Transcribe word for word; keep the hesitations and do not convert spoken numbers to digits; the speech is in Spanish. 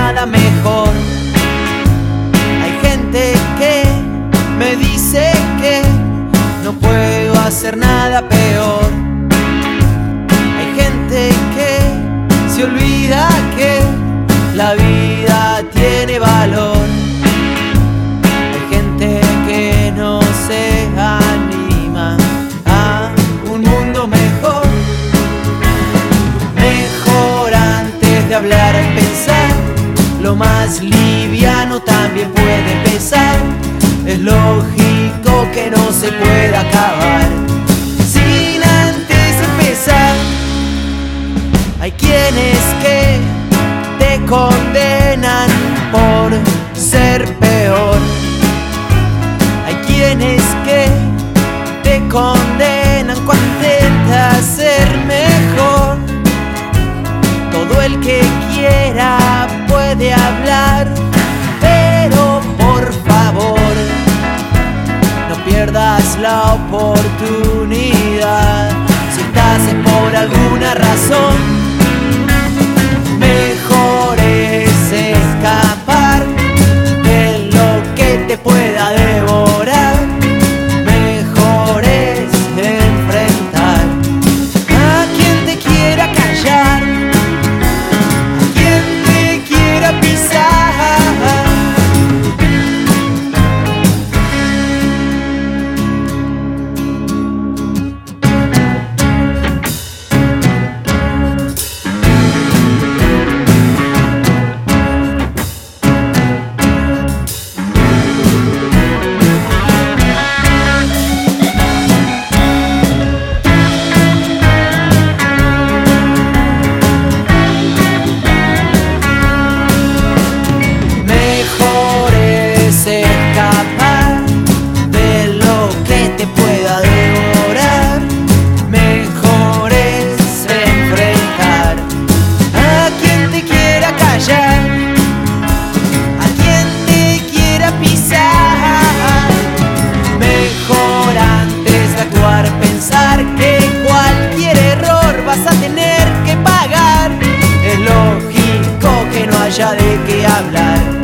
nada mejor. Hay gente que me dice que no puedo hacer nada peor. Hay gente que se olvida que la vida tiene valor. Hay gente que no se anima a un mundo mejor. Mejor antes de hablar, pensar. Lo más liviano también puede empezar. Es lógico que no se pueda acabar sin antes empezar. Hay quienes que te condenan por ser peor. Hay quienes que te condenan cuando intentas ser mejor. Todo el que quiera puede hablar, pero por favor no pierdas la oportunidad. Si estás es por alguna razón, mejor es escapar de lo que te pueda devorar. Mejor es enfrentar a quien te quiera callar, a quien te quiera pisar. Vas a tener que pagar. Es lógico que no haya de qué hablar.